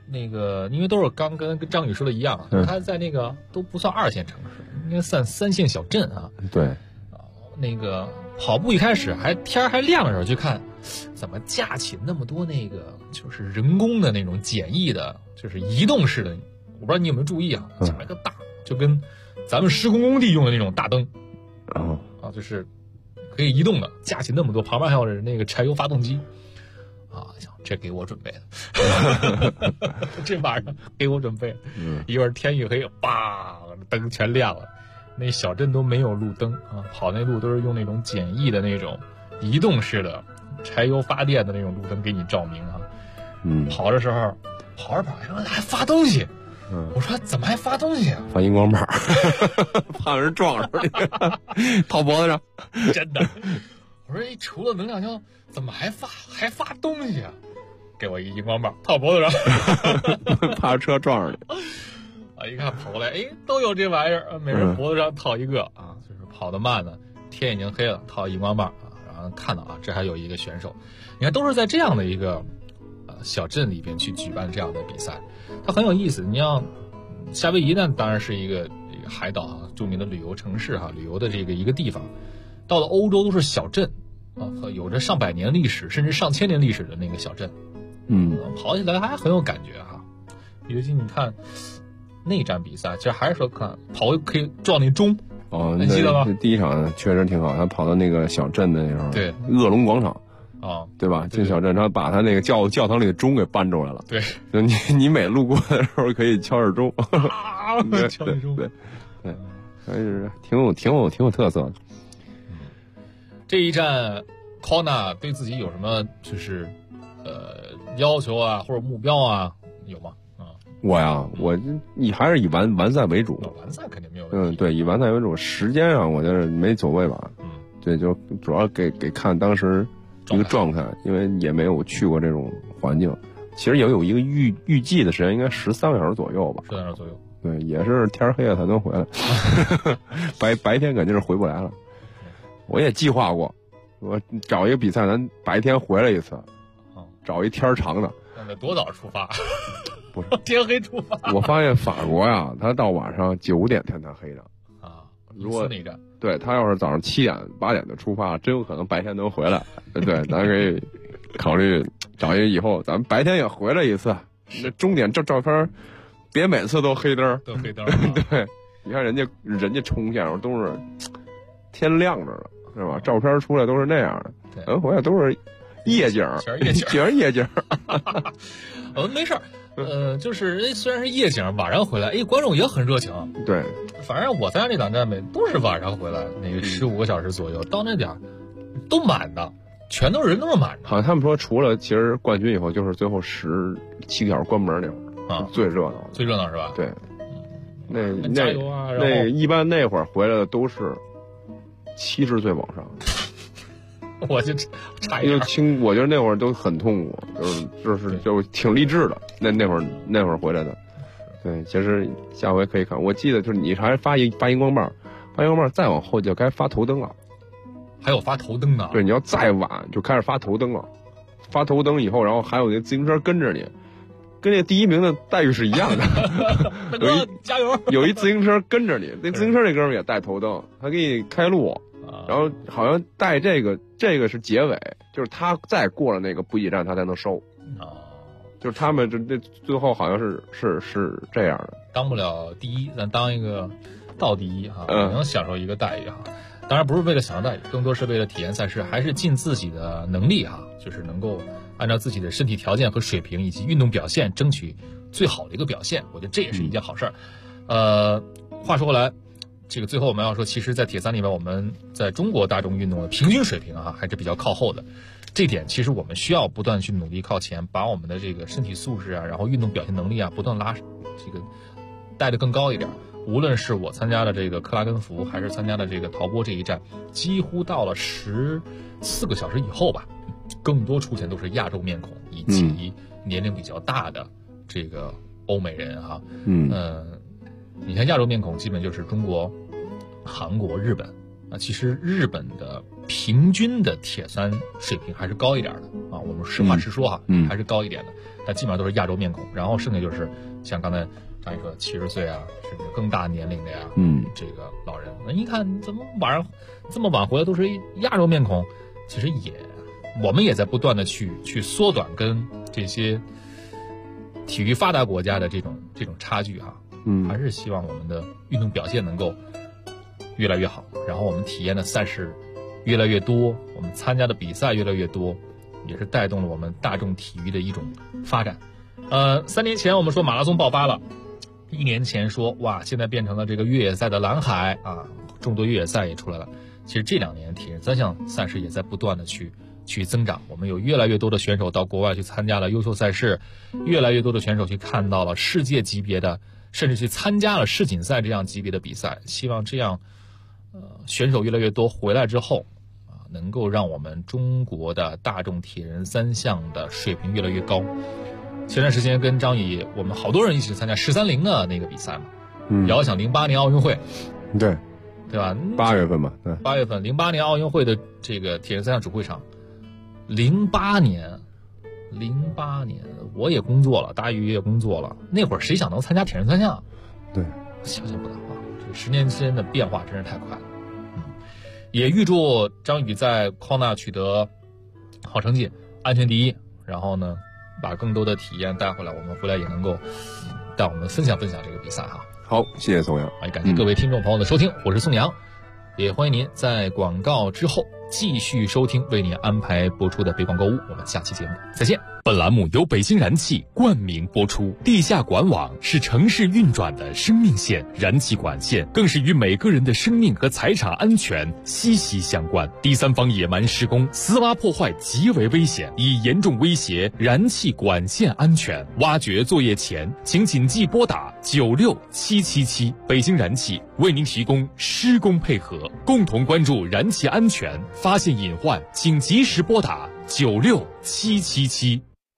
那个因为都是刚跟张宇说的一样，他在那个都不算2线城市，应该算3线小镇啊。 对， 那个跑步一开始天还亮的时候就看，怎么架起那么多那个就是人工的那种简易的，就是移动式的，我不知道你有没有注意啊，架了个大，就跟咱们施工工地用的那种大灯，就是可以移动的，架起那么多，旁边还有那个柴油发动机。想这给我准备的，这晚上给我准备。一会儿天一黑，叭，灯全亮了。那小镇都没有路灯啊，跑那路都是用那种简易的那种移动式的柴油发电的那种路灯给你照明啊。跑的时候，跑着还发东西。我说怎么还发东西啊？ 发荧光棒，怕人撞上，套脖子上。 真的。我说除了能量胶，怎么还发东西啊？给我一荧光棒套脖子上， 怕车撞上你。一看跑过来，都有这玩意儿，每人脖子上套一个啊。就是跑得慢呢，天已经黑了，套荧光棒啊，然后看到这还有一个选手。你看都是在这样的一个小镇里边去举办这样的比赛，它很有意思。你像夏威夷呢，当然是一个海岛啊，著名的旅游城市旅游的一个地方。到了欧洲都是小镇有着上百年历史甚至上千年历史的那个小镇，跑起来还很有感觉尤其你看那站比赛，其实还是说看跑可以撞那钟你记得吗？ 第一场确实挺好，他跑到那个小镇的那时候，对，恶龙广场对吧？进小镇，他把他那个教堂里的钟给搬出来了。 对， 你每路过的时候可以敲着钟， 敲着钟， 对，还是挺有特色的。 这一站 Kona 对自己有什么就是要求啊或者目标啊有吗？ 你还是以完赛为主。 完赛肯定没有问题。 对，以完赛为主。时间上我觉得没走位吧。对，就主要给看当时一个状态，因为也没有去过这种环境。其实也有一个预计的时间，应该13个小时左右吧。 13个小时左右。 对，也是天黑了才能回来，白天肯定是回不来了。我也计划过，我找一个比赛，咱白天回来一次，找一天长的。 那得多早出发？ 不是天黑出发。 我发现法国呀，他到晚上9点天才黑的如果那站， 对他要是早上7点8点的出发，真有可能白天能回来。对，咱可以考虑找一个以后咱们白天也回来一次。那终点照片，别每次都黑灯。 都黑灯。 对，你看人家冲线都是天亮着了，是吧？照片出来都是那样的，咱回来都是夜景，全是夜景。 没事就是虽然是夜景，晚上回来，观众也很热情。 对， 反正我参加这2站都是晚上回来，那个15个小时左右，到那点都满的，全都是人，都是满的。 好像他们说，除了其实冠军以后，就是最后17个小时关门那会儿最热闹， 最热闹是吧？ 对， 加油啊！ 那一般那会儿回来的都是70岁往上。 我就差一点， 我觉得那会儿都很痛苦，就挺励志的。那会儿回来的，对，其实下回可以看。我记得就是你还发荧光棒，再往后就该发头灯了。 还有发头灯呢？ 对，你要再晚就开始发头灯了。发头灯以后，然后还有那自行车跟着你，跟那第一名的待遇是一样的。 大哥加油！ 有一自行车跟着你，那自行车那哥们也带头灯，他给你开路。然后好像带这个是结尾，就是他再过了那个补给站，他才能收。就是他们这最后好像是这样的。 当不了第一，咱当一个倒第一也能享受一个待遇当然不是为了享受待遇，更多是为了体验赛事，还是尽自己的能力就是能够按照自己的身体条件和水平以及运动表现，争取最好的一个表现。我觉得这也是一件好事儿。话说回来。这个最后我们要说，其实在铁三里面，我们在中国大众运动的平均水平还是比较靠后的。这点其实我们需要不断去努力靠前，把我们的这个身体素质然后运动表现能力不断带得更高一点。无论是我参加的这个克拉根福，还是参加的这个陶波这一站，几乎到了14个小时以后吧，更多出现都是亚洲面孔以及年龄比较大的这个欧美人你看亚洲面孔基本就是中国、韩国、日本其实日本的平均的铁三水平还是高一点的啊，我们实话实说哈，还是高一点的，但基本上都是亚洲面孔，然后剩下就是像刚才张毅说70岁啊，甚至更大年龄的呀，这个老人，那一看怎么晚上这么晚回来都是亚洲面孔，其实我们也在不断的去缩短跟这些体育发达国家的这种差距哈，还是希望我们的运动表现能够越来越好，然后我们体验的赛事越来越多，我们参加的比赛越来越多，也是带动了我们大众体育的一种发展。3年前我们说马拉松爆发了，1年前说哇，现在变成了这个越野赛的蓝海啊，众多越野赛也出来了。其实这2年铁人3项赛事也在不断的去增长，我们有越来越多的选手到国外去参加了优秀赛事，越来越多的选手去看到了世界级别的，甚至去参加了世锦赛这样级别的比赛。希望这样选手越来越多回来之后能够让我们中国的大众铁人3项的水平越来越高。前段时间跟张宇我们好多人一起参加130的那个比赛嘛，遥想08年奥运会，对吧？8 月份嘛，对 ，8月份08年奥运会的这个铁人3项主会场，08年我也工作了，大宇也工作了，那会儿谁想能参加铁人3项？ 对， 想象不到啊！这10年之间的变化真是太快了。也预祝张宇在康纳取得好成绩，安全第一，然后呢，把更多的体验带回来，我们回来也能够带我们分享这个比赛哈。 好，谢谢宋阳， 感谢各位听众朋友的收听，我是宋阳，也欢迎您在广告之后继续收听为您安排播出的北广购物，我们下期节目再见。 本栏目由北京燃气冠名播出。地下管网是城市运转的生命线，燃气管线更是与每个人的生命和财产安全息息相关。第三方野蛮施工、私挖破坏极为危险，已严重威胁燃气管线安全。挖掘作业前，请谨记拨打96777。北京燃气为您提供施工配合，共同关注燃气安全，发现隐患请及时拨打96777。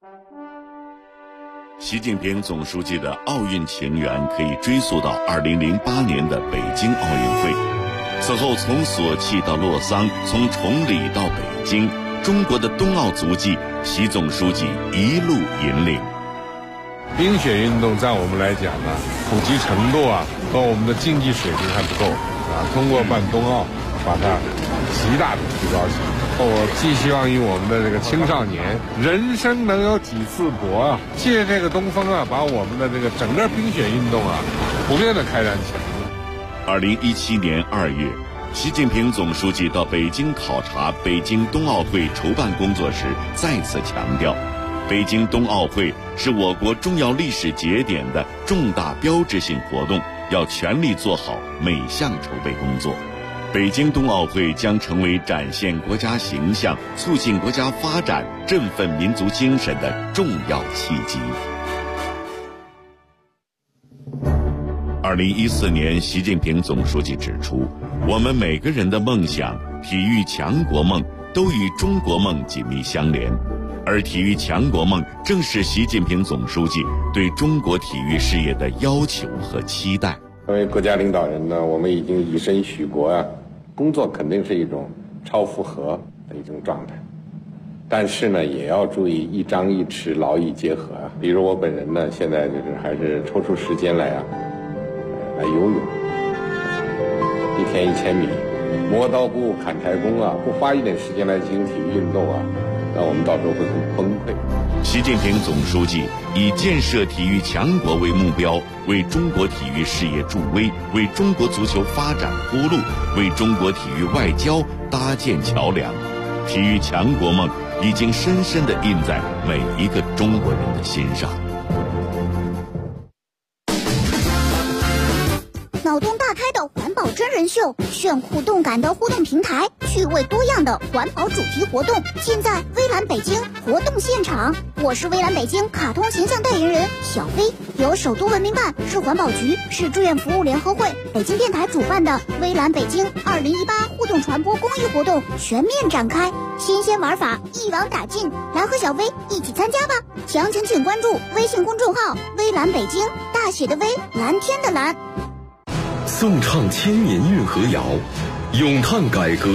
习近平总书记的奥运情缘可以追溯到2008年的北京奥运会。此后从索契到洛桑，从崇礼到北京，中国的冬奥足迹，习总书记一路引领。 冰雪运动在我们来讲呢，普及程度和我们的竞技水平还不够通过办冬奥，把它极大的提高起来。我寄希望于我们的这个青少年，人生能有几次搏借这个东风把我们的这个整个冰雪运动普遍的开展起来。 2017年2月，习近平总书记到北京考察北京冬奥会筹办工作时，再次强调，北京冬奥会是我国重要历史节点的重大标志性活动，要全力做好每项筹备工作。北京冬奥会将成为展现国家形象、促进国家发展、振奋民族精神的重要契机。2014年，习近平总书记指出，我们每个人的梦想、体育强国梦都与中国梦紧密相连，而体育强国梦正是习近平总书记对中国体育事业的要求和期待。 作为国家领导人呢，我们已经以身许国工作肯定是一种超负荷的一种状态，但是呢，也要注意一张一弛，劳逸结合比如我本人呢，现在还是抽出时间来游泳，1天1000米，磨刀不误砍柴工不花一点时间来进行体育运动那我们到时候会很崩溃。 习近平总书记以建设体育强国为目标，为中国体育事业助威，为中国足球发展铺路，为中国体育外交搭建桥梁。体育强国梦已经深深地印在每一个中国人的心上。 脑洞大开的环保真人秀，炫酷动感的互动平台，趣味多样的环保主题活动，尽在微蓝北京活动现场。我是微蓝北京卡通形象代言人小飞，由首都文明办、市环保局、市志愿服务联合会、北京电台主办的微蓝北京2018互动传播公益活动全面展开，新鲜玩法一网打尽，来和小飞一起参加吧！详情请关注微信公众号微蓝北京，大写的微，蓝天的蓝。 颂唱千年运河谣，咏叹改革